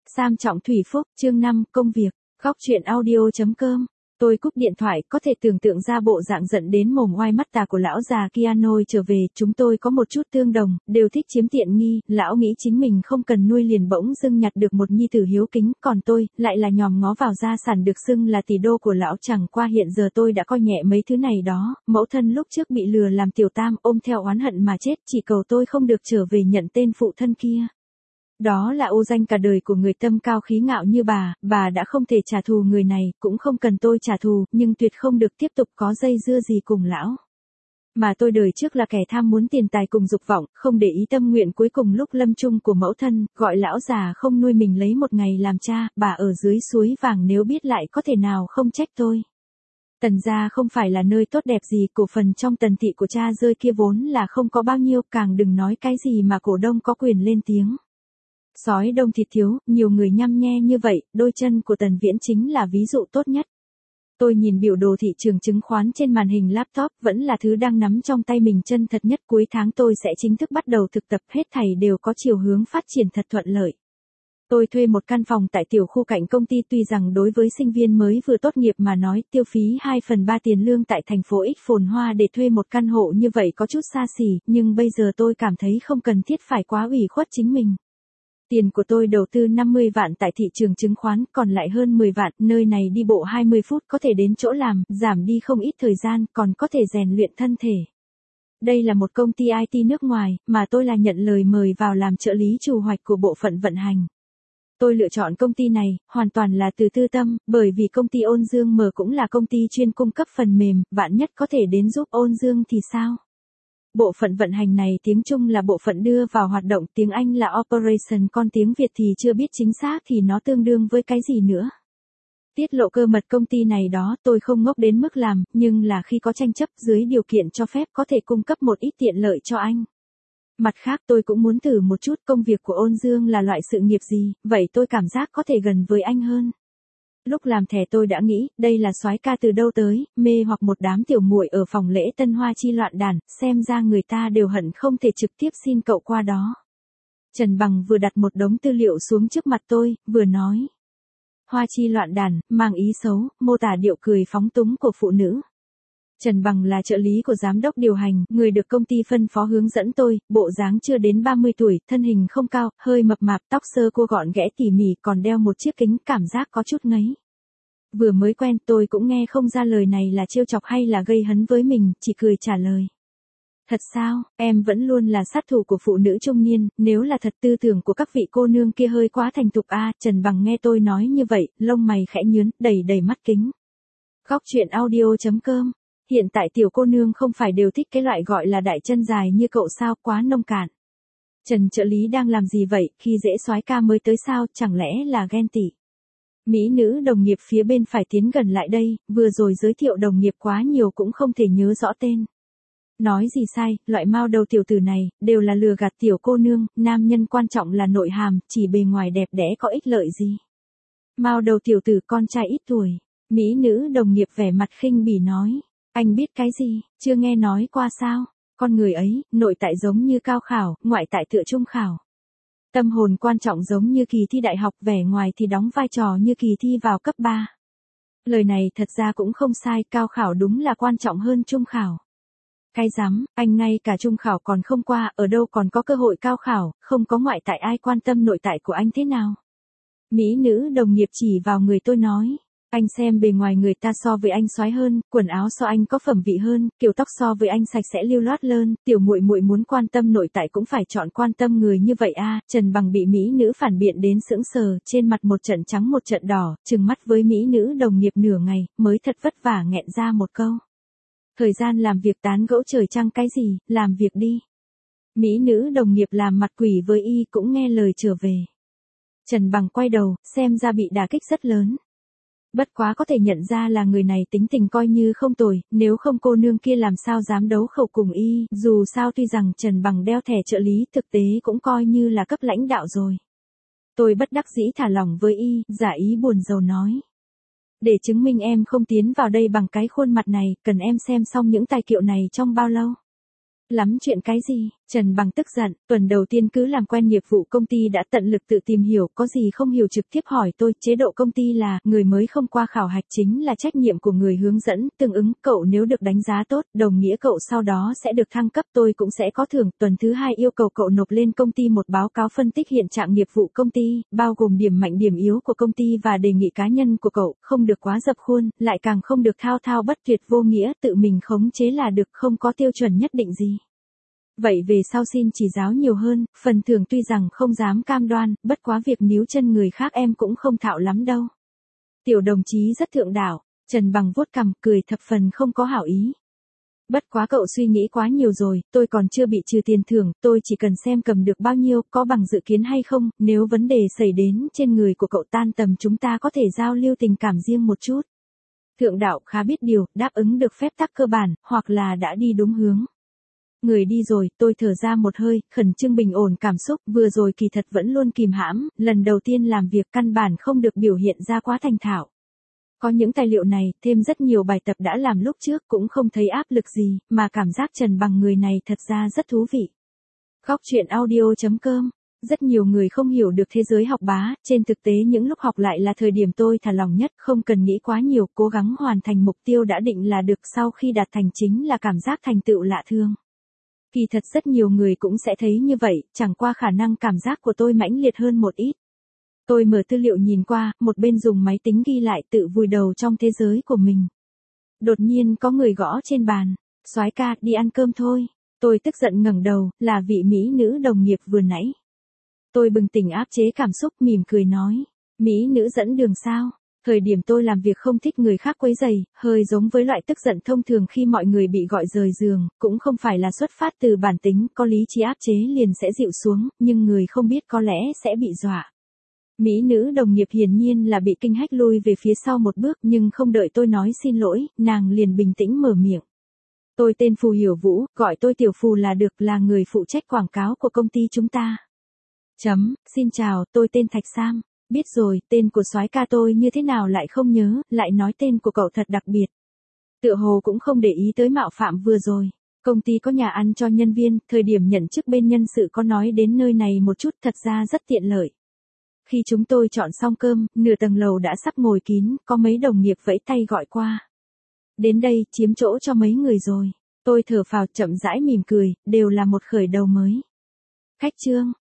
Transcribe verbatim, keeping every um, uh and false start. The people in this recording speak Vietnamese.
Sam Trọng Thủy Phúc, chương năm, công việc, góc truyện audio.com. Tôi cúp điện thoại, có thể tưởng tượng ra bộ dạng giận đến mồm oai mắt tà của lão già kia. Nôi trở về, chúng tôi có một chút tương đồng, đều thích chiếm tiện nghi. Lão nghĩ chính mình không cần nuôi liền bỗng dưng nhặt được một nhi tử hiếu kính, còn tôi, lại là nhòm ngó vào gia sản được xưng là tỷ đô của lão. Chẳng qua hiện giờ tôi đã coi nhẹ mấy thứ này đó, mẫu thân lúc trước bị lừa làm tiểu tam, ôm theo oán hận mà chết, chỉ cầu tôi không được trở về nhận tên phụ thân kia. Đó là ô danh cả đời của người tâm cao khí ngạo như bà, bà đã không thể trả thù người này, cũng không cần tôi trả thù, nhưng tuyệt không được tiếp tục có dây dưa gì cùng lão. Mà tôi đời trước là kẻ tham muốn tiền tài cùng dục vọng, không để ý tâm nguyện cuối cùng lúc lâm chung của mẫu thân, gọi lão già không nuôi mình lấy một ngày làm cha, bà ở dưới suối vàng nếu biết lại có thể nào không trách tôi. Tần gia không phải là nơi tốt đẹp gì, cổ phần trong Tần thị của cha rơi kia vốn là không có bao nhiêu, càng đừng nói cái gì mà cổ đông có quyền lên tiếng. Sói đông thịt thiếu, nhiều người nhăm nhe như vậy, đôi chân của Tần Viễn chính là ví dụ tốt nhất. Tôi nhìn biểu đồ thị trường chứng khoán trên màn hình laptop, vẫn là thứ đang nắm trong tay mình chân thật nhất. Cuối tháng tôi sẽ chính thức bắt đầu thực tập, hết thảy đều có chiều hướng phát triển thật thuận lợi. Tôi thuê một căn phòng tại tiểu khu cạnh công ty, tuy rằng đối với sinh viên mới vừa tốt nghiệp mà nói, tiêu phí hai phần ba tiền lương tại thành phố X phồn hoa để thuê một căn hộ như vậy có chút xa xỉ, nhưng bây giờ tôi cảm thấy không cần thiết phải quá ủy khuất chính mình. Tiền của tôi đầu tư năm mươi vạn tại thị trường chứng khoán, còn lại hơn mười vạn, nơi này đi bộ hai mươi phút có thể đến chỗ làm, giảm đi không ít thời gian, còn có thể rèn luyện thân thể. Đây là một công ty i tê nước ngoài, mà tôi là nhận lời mời vào làm trợ lý chủ hoạch của bộ phận vận hành. Tôi lựa chọn công ty này, hoàn toàn là từ tư tâm, bởi vì công ty Ôn Dương M cũng là công ty chuyên cung cấp phần mềm, vạn nhất có thể đến giúp Ôn Dương thì sao? Bộ phận vận hành này tiếng Trung là bộ phận đưa vào hoạt động, tiếng Anh là operation, còn tiếng Việt thì chưa biết chính xác thì nó tương đương với cái gì nữa. Tiết lộ cơ mật công ty này đó, tôi không ngốc đến mức làm, nhưng là khi có tranh chấp dưới điều kiện cho phép có thể cung cấp một ít tiện lợi cho anh. Mặt khác tôi cũng muốn thử một chút công việc của Ôn Dương là loại sự nghiệp gì, vậy tôi cảm giác có thể gần với anh hơn. Lúc làm thẻ tôi đã nghĩ, đây là soái ca từ đâu tới, mê hoặc một đám tiểu muội ở phòng lễ tân hoa chi loạn đàn, xem ra người ta đều hận không thể trực tiếp xin cậu qua đó. Trần Bằng vừa đặt một đống tư liệu xuống trước mặt tôi, vừa nói. Hoa chi loạn đàn, mang ý xấu, mô tả điệu cười phóng túng của phụ nữ. Trần Bằng là trợ lý của giám đốc điều hành, người được công ty phân phó hướng dẫn tôi, bộ dáng chưa đến ba mươi tuổi, thân hình không cao, hơi mập mạp, tóc sơ cua gọn ghẽ tỉ mỉ, còn đeo một chiếc kính, cảm giác có chút ngấy. Vừa mới quen tôi cũng nghe không ra lời này là trêu chọc hay là gây hấn với mình, chỉ cười trả lời. Thật sao, em vẫn luôn là sát thủ của phụ nữ trung niên, nếu là thật tư tưởng của các vị cô nương kia hơi quá thành thục a. À, Trần Bằng nghe tôi nói như vậy, lông mày khẽ nhướng, đầy đầy mắt kính. Góc truyện audio.com. Hiện tại tiểu cô nương không phải đều thích cái loại gọi là đại chân dài như cậu sao, quá nông cạn. Trần trợ lý đang làm gì vậy, khi dễ soái ca mới tới sao, chẳng lẽ là ghen tị. Mỹ nữ đồng nghiệp phía bên phải tiến gần lại đây, vừa rồi giới thiệu đồng nghiệp quá nhiều cũng không thể nhớ rõ tên. Nói gì sai, loại mao đầu tiểu tử này, đều là lừa gạt tiểu cô nương, nam nhân quan trọng là nội hàm, chỉ bề ngoài đẹp đẽ có ích lợi gì. Mao đầu tiểu tử con trai ít tuổi, mỹ nữ đồng nghiệp vẻ mặt khinh bỉ nói. Anh biết cái gì, chưa nghe nói qua sao, con người ấy, nội tại giống như cao khảo, ngoại tại tựa trung khảo. Tâm hồn quan trọng giống như kỳ thi đại học, vẻ ngoài thì đóng vai trò như kỳ thi vào cấp ba. Lời này thật ra cũng không sai, cao khảo đúng là quan trọng hơn trung khảo. Cái rắm, anh ngay cả trung khảo còn không qua, ở đâu còn có cơ hội cao khảo, không có ngoại tại ai quan tâm nội tại của anh thế nào. Mỹ nữ đồng nghiệp chỉ vào người tôi nói. Anh xem bề ngoài người ta so với anh soái hơn, quần áo so anh có phẩm vị hơn, kiểu tóc so với anh sạch sẽ lưu loát hơn, tiểu muội muội muốn quan tâm nội tại cũng phải chọn quan tâm người như vậy a. À, Trần Bằng bị mỹ nữ phản biện đến sững sờ, trên mặt một trận trắng một trận đỏ, trừng mắt với mỹ nữ đồng nghiệp nửa ngày, mới thật vất vả nghẹn ra một câu. Thời gian làm việc tán gẫu trời trăng cái gì, làm việc đi. Mỹ nữ đồng nghiệp làm mặt quỷ với y cũng nghe lời trở về. Trần Bằng quay đầu, xem ra bị đả kích rất lớn. Bất quá có thể nhận ra là người này tính tình coi như không tồi, nếu không cô nương kia làm sao dám đấu khẩu cùng y, dù sao tuy rằng Trần Bằng đeo thẻ trợ lý thực tế cũng coi như là cấp lãnh đạo rồi. Tôi bất đắc dĩ thả lỏng với y, giả ý buồn rầu nói. Để chứng minh em không tiến vào đây bằng cái khuôn mặt này, cần em xem xong những tài liệu này trong bao lâu? Lắm chuyện cái gì, Trần Bằng tức giận, tuần đầu tiên cứ làm quen nghiệp vụ công ty đã tận lực tự tìm hiểu, có gì không hiểu trực tiếp hỏi tôi, chế độ công ty là, người mới không qua khảo hạch chính là trách nhiệm của người hướng dẫn, tương ứng, cậu nếu được đánh giá tốt, đồng nghĩa cậu sau đó sẽ được thăng cấp, tôi cũng sẽ có thưởng. Tuần thứ hai yêu cầu cậu nộp lên công ty một báo cáo phân tích hiện trạng nghiệp vụ công ty, bao gồm điểm mạnh điểm yếu của công ty và đề nghị cá nhân của cậu, không được quá dập khuôn, lại càng không được thao thao bất tuyệt vô nghĩa, tự mình khống chế là được, không có tiêu chuẩn nhất định gì. Vậy về sau xin chỉ giáo nhiều hơn, phần thưởng tuy rằng không dám cam đoan, bất quá việc níu chân người khác em cũng không thạo lắm đâu. Tiểu đồng chí rất thượng đạo, Trần Bằng vuốt cằm, cười thập phần không có hảo ý. Bất quá cậu suy nghĩ quá nhiều rồi, tôi còn chưa bị trừ tiền thưởng, tôi chỉ cần xem cầm được bao nhiêu, có bằng dự kiến hay không, nếu vấn đề xảy đến trên người của cậu tan tầm chúng ta có thể giao lưu tình cảm riêng một chút. Thượng đạo khá biết điều, đáp ứng được phép tắc cơ bản, hoặc là đã đi đúng hướng. Người đi rồi, tôi thở ra một hơi, khẩn trương bình ổn cảm xúc, vừa rồi kỳ thật vẫn luôn kìm hãm, lần đầu tiên làm việc căn bản không được biểu hiện ra quá thành thạo. Có những tài liệu này, thêm rất nhiều bài tập đã làm lúc trước cũng không thấy áp lực gì, mà cảm giác Trần Bằng người này thật ra rất thú vị. Góc truyện audio chấm com. Rất nhiều người không hiểu được thế giới học bá, trên thực tế những lúc học lại là thời điểm tôi thả lỏng nhất, không cần nghĩ quá nhiều, cố gắng hoàn thành mục tiêu đã định là được, sau khi đạt thành chính là cảm giác thành tựu lạ thường. Kỳ thật rất nhiều người cũng sẽ thấy như vậy, chẳng qua khả năng cảm giác của tôi mãnh liệt hơn một ít. Tôi mở tư liệu nhìn qua, một bên dùng máy tính ghi lại tự vùi đầu trong thế giới của mình. Đột nhiên có người gõ trên bàn, soái ca, đi ăn cơm thôi. Tôi tức giận ngẩng đầu, là vị mỹ nữ đồng nghiệp vừa nãy. Tôi bừng tỉnh áp chế cảm xúc mỉm cười nói, mỹ nữ dẫn đường sao? Thời điểm tôi làm việc không thích người khác quấy rầy, hơi giống với loại tức giận thông thường khi mọi người bị gọi rời giường, cũng không phải là xuất phát từ bản tính, có lý trí áp chế liền sẽ dịu xuống, nhưng người không biết có lẽ sẽ bị dọa. Mỹ nữ đồng nghiệp hiển nhiên là bị kinh hách lui về phía sau một bước, nhưng không đợi tôi nói xin lỗi, nàng liền bình tĩnh mở miệng. Tôi tên Phù Hiểu Vũ, gọi tôi Tiểu Phù là được, là người phụ trách quảng cáo của công ty chúng ta. Chấm, xin chào, tôi tên Thạch Sam. Biết rồi, tên của soái ca tôi như thế nào lại không nhớ, lại nói tên của cậu thật đặc biệt. Tựa hồ cũng không để ý tới mạo phạm vừa rồi. Công ty có nhà ăn cho nhân viên, thời điểm nhận chức bên nhân sự có nói đến nơi này một chút, thật ra rất tiện lợi. Khi chúng tôi chọn xong cơm, nửa tầng lầu đã sắp ngồi kín, có mấy đồng nghiệp vẫy tay gọi qua. Đến đây, chiếm chỗ cho mấy người rồi. Tôi thở phào chậm rãi mỉm cười, đều là một khởi đầu mới. Khách trương,